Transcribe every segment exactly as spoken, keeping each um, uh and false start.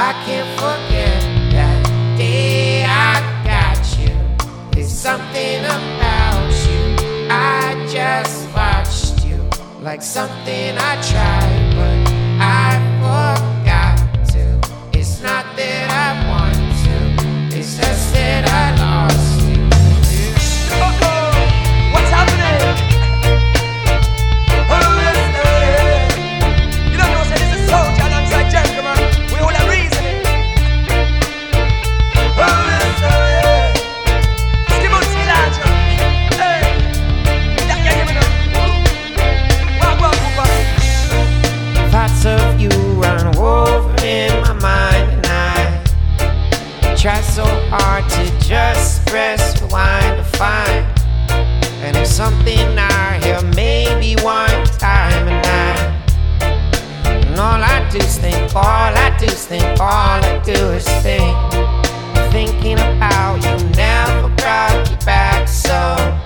I can't forget that day I got you. There's something about you. I just watched you like something I tried, but I forgot to. It's not that I want to, it's just that I lost you. Uh-oh, what's happening? Oh, listen. You don't know, say this is soldier alongside gentleman. We all are reasoning. Oh, listen. Skimon Skilaja. Hey, that can't give me no. Wah, wah, wah, wah. Thoughts of you run over in my mind, and I try so hard to just press rewind to find. And if something I hear maybe one time a night, and all I do is think, all I do is think, all I do is think. Thinking about you never brought me back, so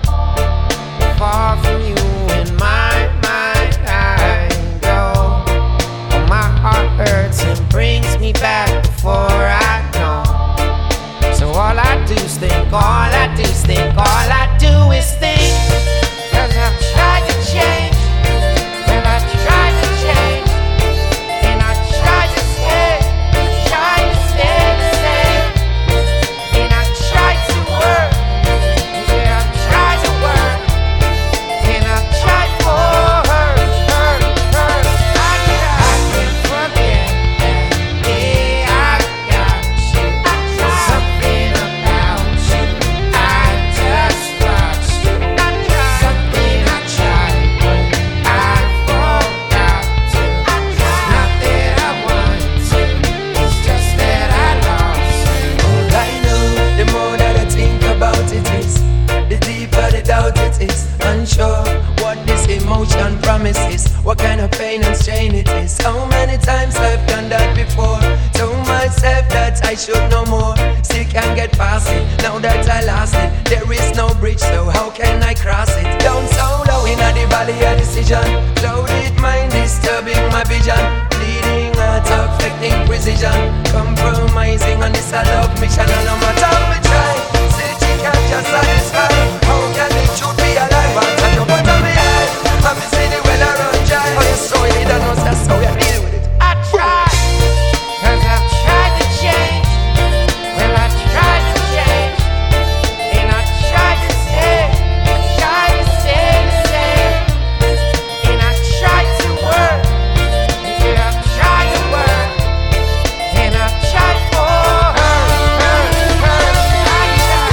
far from you in my mind I go. Oh, my heart hurts and brings me back before I know. So all I do is think, all I do is think, all I do is think. Cause I've tried to change, well I tried to change, and I tried to stay, tried to stay the same, and I tried to work, yeah I tried to work, and I tried for her, her, her. I can't forget that day I got you. Something about you, I just watched you. Something I tried, but I forgot to. It's not that I want to, it's just that I lost you. All I know, the more that I think about it is, the deeper the doubt it is. Unsure what this emotion promises, what kind of pain and strain it is. How many times I've done that before? Told myself that I should know more, still can't get past it. Now that I lost it, there is no bridge, so how can I cross it? Down so low in the valley of decision, clouded mind disturbing my vision, bleeding heart affecting precision, compromising on this a love mission. And no matter how we try, say she can't just satisfy. How can the truth be alive? I tell you what I'm behind, I'm missing the well around dry. Oh, you so you don't know, that's how we deal with it. I tried, cause I've tried to change, well I tried to change, and I tried to stay, tried to stay the same, and I tried to work, yeah I tried to work, and I tried for her, her, her. I tried,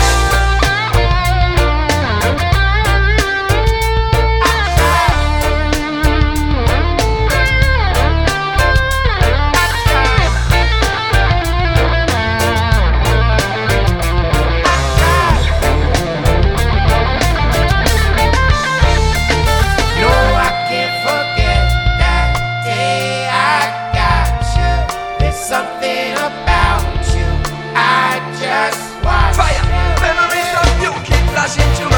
I tried, no, I can't forget that day I got you. There's something about you, I just watched Fire, you. memories of you keep flashing through